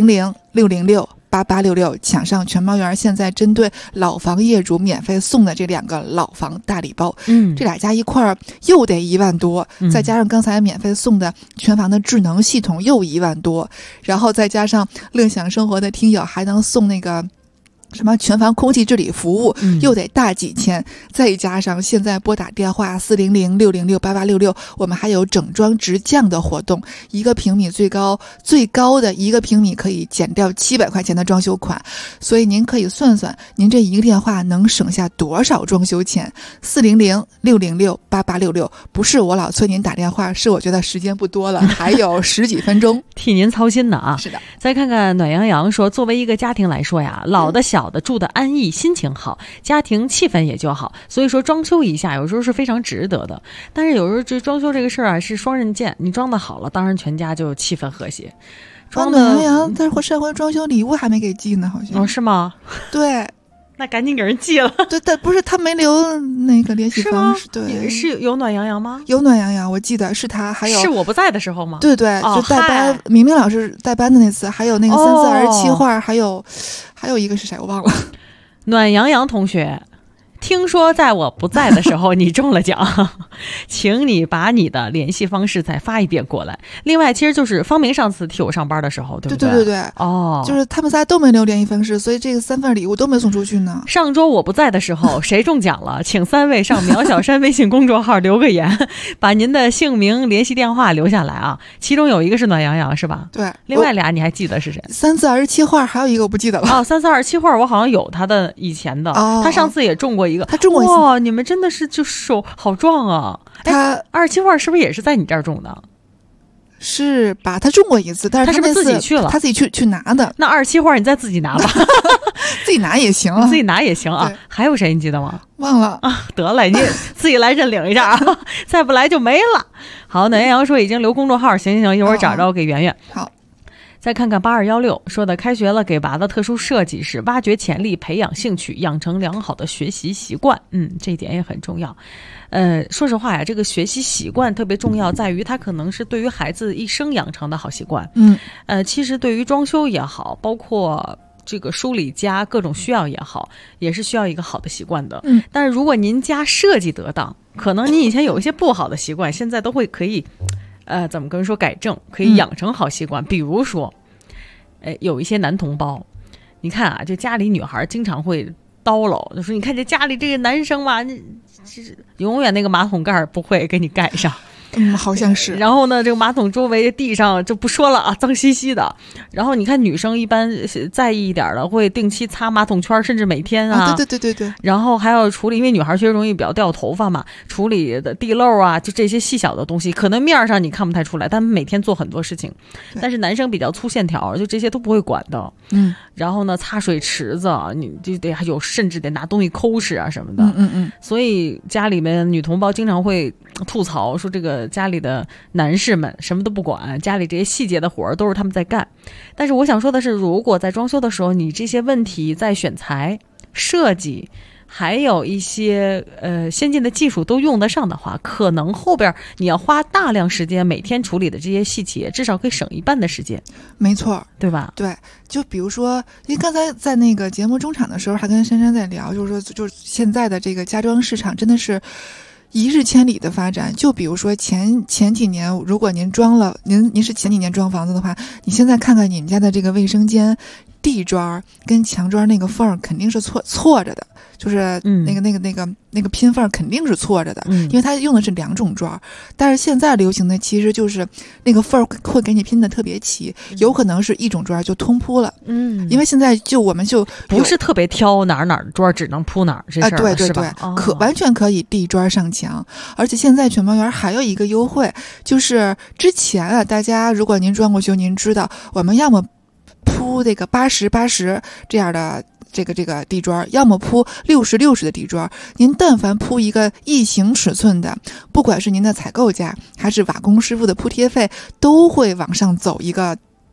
400-606-8866抢上全猫园现在针对老房业主免费送的这2个老房大礼包。这俩加一块儿又得1万多，再加上刚才免费送的全房的智能系统又1万多，然后再加上乐享生活的听友还能送那个什么全房空气治理服务，又得大几千，再加上现在拨打电话400-606-8866，我们还有整装直降的活动，1个平米最高的1个平米可以减掉700块钱的装修款，所以您可以算算您这1个电话能省下多少装修钱。400-606-8866，不是我老催您打电话，是我觉得时间不多了，还有10几分钟替您操心呢啊。 是的。 再看看暖洋洋说，作为一个家庭来说呀，老的小的住的安逸，心情好，家庭气氛也就好，所以说装修一下有时候是非常值得的。但是有时候这装修这个事儿啊是双刃剑，你装的好了，当然全家就气氛和谐。 装的暖洋洋，但是上回装修礼物还没给寄呢，好像。 是吗？ 对。 那赶紧给人寄了。 对，但不是他没留那个联系方式。对， 是有暖洋洋吗？ 有暖洋洋，我记得是他，还有是我不在的时候吗？ 对对，就代班，明明老师代班的那次，还有那个3427画，还有一个是谁我忘了。 暖洋洋同学，听说在我不在的时候你中了奖，请你把你的联系方式再发一遍过来。另外其实就是方明上次替我上班的时候，对不对？ 对就是他们仨都没留联系方式，所以这个3份礼物都没送出去呢。 上周我不在的时候谁中奖了，请3位上苗小山微信公众号留个言，把您的姓名联系电话留下来啊。其中有一个是暖洋洋是吧？ 对。 另外俩你还记得是谁 ？3427画，还有一个我不记得了。 3427画我好像有他的以前的，他上次也中过一个。 他中过一次。 哇，你们真的是就手好壮啊！他27画是不是也是在你这儿中的？ 是吧？他中过一次，但是他是不是自己去了？ 他自己去拿的。 那27画你再自己拿吧， 自己拿也行啊， 自己拿也行啊。还有谁你记得吗？ 忘了啊，得了，你自己来认领一下啊，再不来就没了。好，暖洋洋说已经留公众号，行，一会儿找着我给圆圆。 好。 再看看8216说的，开学了给娃的特殊设计是挖掘潜力，培养兴趣，养成良好的学习习惯。这一点也很重要。说实话呀，这个学习习惯特别重要，在于它可能是对于孩子一生养成的好习惯。其实对于装修也好，包括这个梳理家各种需要也好，也是需要一个好的习惯的。但是如果您家设计得当，可能你以前有一些不好的习惯，现在都会可以怎么跟人说改正，可以养成好习惯。比如说有一些男同胞，你看啊，就家里女孩经常会叨唠，就说你看这家里这个男生嘛，永远那个马桶盖不会给你盖上。 好像是。 然后呢，这个马桶周围地上就不说了啊，脏兮兮的。然后你看女生一般在意一点的，会定期擦马桶圈，甚至每天啊。 对。 然后还要处理，因为女孩确实容易比较掉头发嘛，处理的地漏啊，就这些细小的东西，可能面上你看不太出来，但每天做很多事情。但是男生比较粗线条，就这些都不会管的。然后呢，擦水池子，你就得还有，甚至得拿东西抠屎啊什么的。所以家里面女同胞经常会吐槽说，这个家里的男士们什么都不管，家里这些细节的活儿都是他们在干。但是我想说的是，如果在装修的时候，你这些问题在选材、设计，还有一些先进的技术都用得上的话，可能后边你要花大量时间每天处理的这些细节，至少可以省一半的时间。 没错， 对吧？ 对，就比如说，因为刚才在那个节目中场的时候，还跟珊珊在聊，就是说，就是现在的这个家装市场真的是一日千里的发展。就比如说前几年，如果您装了，您是前几年装房子的话，你现在看看你们家的这个卫生间地砖跟墙砖那个缝儿肯定是错着的，就是那个拼缝肯定是错着的，因为它用的是2种砖。但是现在流行的其实就是那个缝儿会给你拼的特别齐，有可能是1种砖就通铺了。因为现在我们就不是特别挑哪儿的砖只能铺哪儿这事儿， 对， 是吧？ 完全可以地砖上墙。而且现在全猫园还有一个优惠，就是之前啊，大家如果您装过修，您知道我们要么铺这个80这样的这个地砖，要么铺60的地砖。您但凡铺一个异形尺寸的，不管是您的采购价还是瓦工师傅的铺贴费，都会往上走一个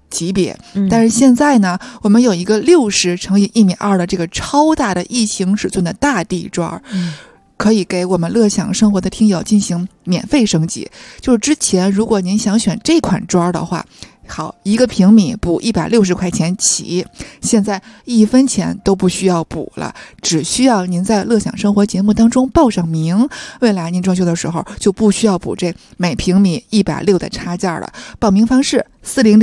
级别。但是现在呢，我们有一个60乘以1.2米的这个超大的异形尺寸的大地砖，可以给我们乐享生活的听友进行免费升级。就是之前如果您想选这款砖的话，好，1个平米补160块钱起，现在1分钱都不需要补了，只需要您在乐享生活节目当中报上名，未来您装修的时候就不需要补这每平米160的差价了。报名方式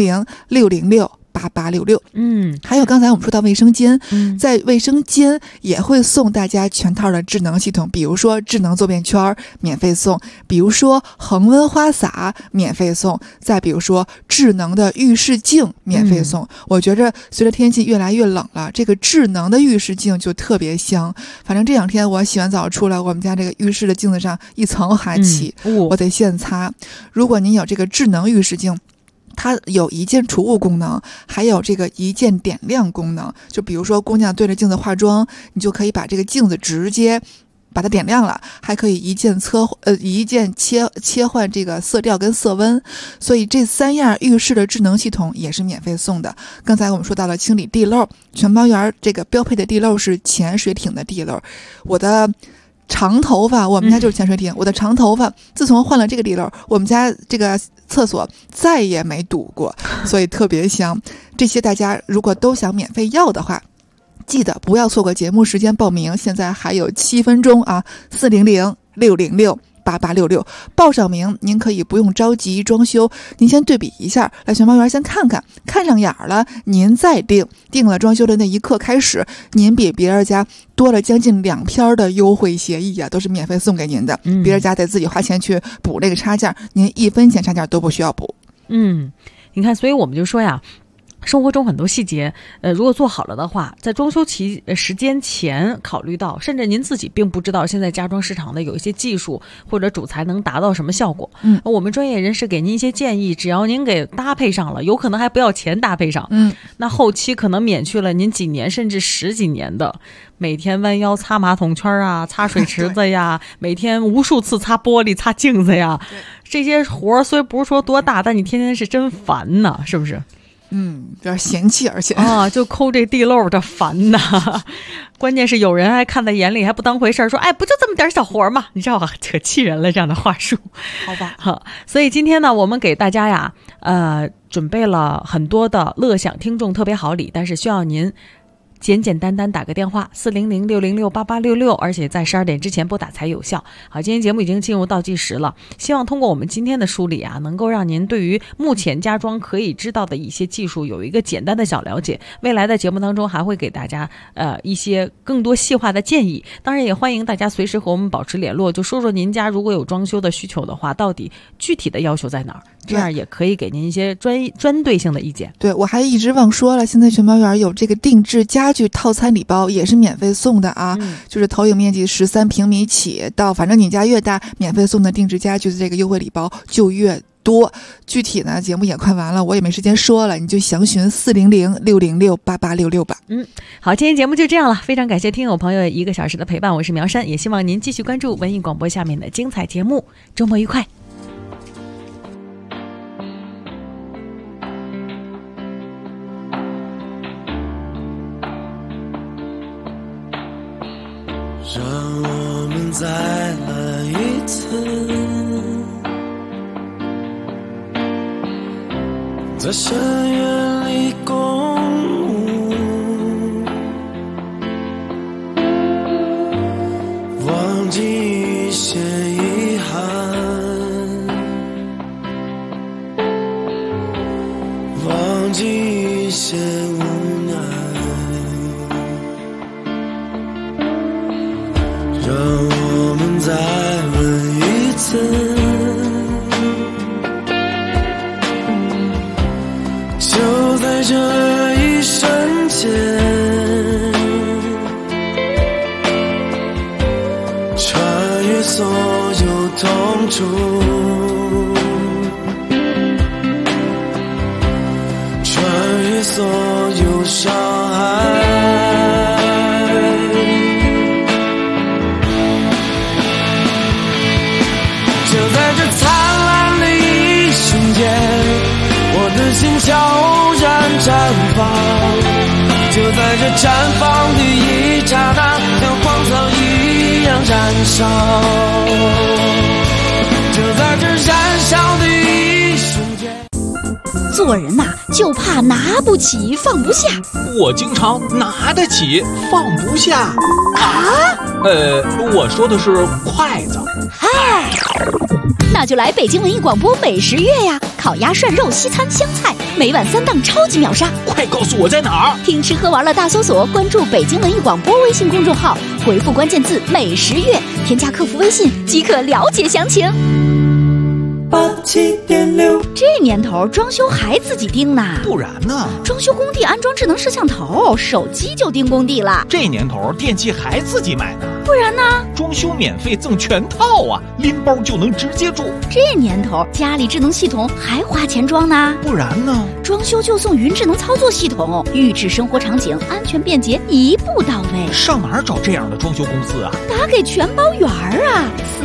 400-606-8866。还有刚才我们说到卫生间，在卫生间也会送大家全套的智能系统，比如说智能坐便圈免费送，比如说恒温花洒免费送，再比如说智能的浴室镜免费送。我觉着随着天气越来越冷了，这个智能的浴室镜就特别香。反正这2天我洗完澡出来，我们家这个浴室的镜子上一层还起，我得现擦。如果您有这个智能浴室镜，它有一键除雾功能，还有这个一键点亮功能。就比如说姑娘对着镜子化妆，你就可以把这个镜子直接把它点亮了，还可以一键切换这个色调跟色温。所以这3样浴室的智能系统也是免费送的。刚才我们说到了清理地漏，全包园这个标配的地漏是潜水艇的地漏。我的长头发，我们家就是潜水艇，我的长头发自从换了这个地漏，我们家这个厕所再也没堵过，所以特别香。这些大家如果都想免费要的话，记得不要错过节目时间报名，现在还有7分钟啊！400-606-8866，报上名，您可以不用着急装修，您先对比一下，来全包园先看上眼了，您再定了装修的那一刻开始，您比别人家多了将近2篇的优惠协议啊，都是免费送给您的。别人家得自己花钱去补那个差价，您1分钱差价都不需要补。 你看，所以我们就说呀，生活中很多细节，如果做好了的话，在装修时间前考虑到，甚至您自己并不知道现在家装市场的有一些技术或者主材能达到什么效果。我们专业人士给您一些建议，只要您给搭配上了，有可能还不要钱搭配上，那后期可能免去了您几年甚至10几年的每天弯腰擦马桶圈啊，擦水池子呀，每天无数次擦玻璃、擦镜子呀，这些活虽不是说多大，但你天天是真烦呐，是不是？ 有点嫌弃，而且就抠这地漏的烦呐。关键是有人还看在眼里，还不当回事，说不就这么点小活嘛，你知道吧？可气人了，这样的话术。 好吧。 所以今天呢，我们给大家呀，准备了很多的乐享听众特别好礼，但是需要您简简单单打个电话400-606-8866，而且在12点之前拨打才有效。好，今天节目已经进入倒计时了，希望通过我们今天的梳理啊，能够让您对于目前家装可以知道的一些技术有一个简单的小了解。未来的节目当中还会给大家一些更多细化的建议，当然也欢迎大家随时和我们保持联络，就说说您家如果有装修的需求的话，到底具体的要求在哪儿，这样也可以给您一些专对性的意见。 对，我还一直忘说了，现在全包园有这个定制家具套餐礼包也是免费送的啊，就是投影面积13平米起到，反正你家越大，免费送的定制家具的这个优惠礼包就越多。具体呢，节目也快完了，我也没时间说了，你就详询400-606-8866吧。 好，今天节目就这样了，非常感谢听友朋友1个小时的陪伴，我是苗山，也希望您继续关注文艺广播下面的精彩节目，周末愉快。 让我们再来一次，在深渊里共舞，忘记一些遗憾，忘记一些无奈，让我们再问一次，就在这一瞬间，穿越所有痛楚，穿越所有伤害。在这灿烂的一瞬间，我的心悄然少，就在这燃烧的一瞬间。 做人呐，就怕拿不起放不下。 我经常拿得起放不下啊？ 我说的是筷子。 嗨，那就来北京文艺广播美食月呀！烤鸭、涮肉、西餐、湘菜，每晚3档超级秒杀。 快告诉我在哪儿！ 听吃喝玩乐大搜索，关注北京文艺广播微信公众号，回复关键字“美食月”，添加客服微信即可了解详情。 87.6， 这年头装修还自己盯呢？ 不然呢？ 装修工地安装智能摄像头，手机就盯工地了。 这年头电器还自己买呢？ 不然呢？ 装修免费赠全套啊，拎包就能直接住。 这年头家里智能系统还花钱装呢？ 不然呢？ 装修就送云智能操作系统，预制生活场景，安全便捷，一步到位。 上哪儿找这样的装修公司啊？ 打给全包园啊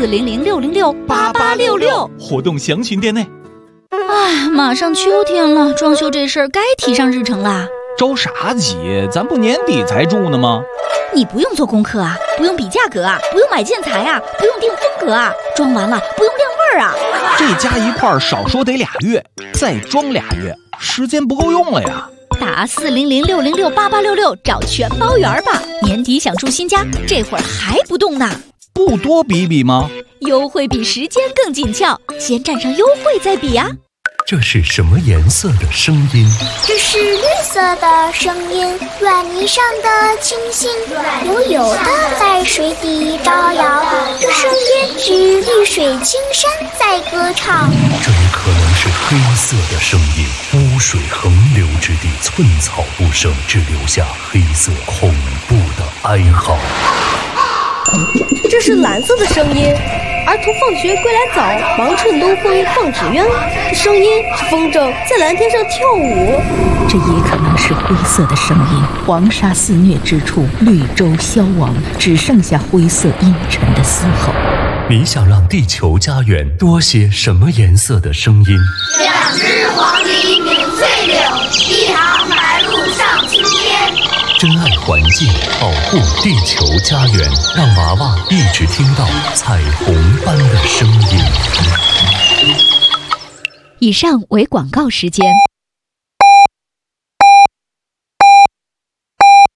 ，400-606-8866， 活动详询店内。 啊，马上秋天了，装修这事儿该提上日程啦。 着啥急？咱不年底才住呢吗？ 你不用做功课啊，不用比价格啊，不用买建材啊，不用定风格啊，装完了不用晾味儿啊。 这加一块少说得2月，再装2月，时间不够用了呀。 打400-606-8866找全包园吧。年底想住新家，这会儿还不动呢？ 不多比比吗？ 优惠比时间更紧俏，先占上优惠再比啊。 这是什么颜色的声音？ 这是绿色的声音，软泥上的星星悠悠的在水底招摇，这声音是绿水青山在歌唱。 这也可能是黑色的声音，污水横流之地，寸草不生，只留下黑色恐怖的哀嚎。 这是蓝色的声音，儿童放学归来早，忙趁东风放纸鸢。这声音是风筝在蓝天上跳舞。 这也可能是灰色的声音，黄沙肆虐之处，绿洲消亡，只剩下灰色阴沉的嘶吼。 你想让地球家园多些什么颜色的声音 ？2只黄鹂鸣翠柳，1行白鹭上青天。 珍爱环境，保护地球家园，让娃娃一直听到彩虹般的声音。 以上为广告时间。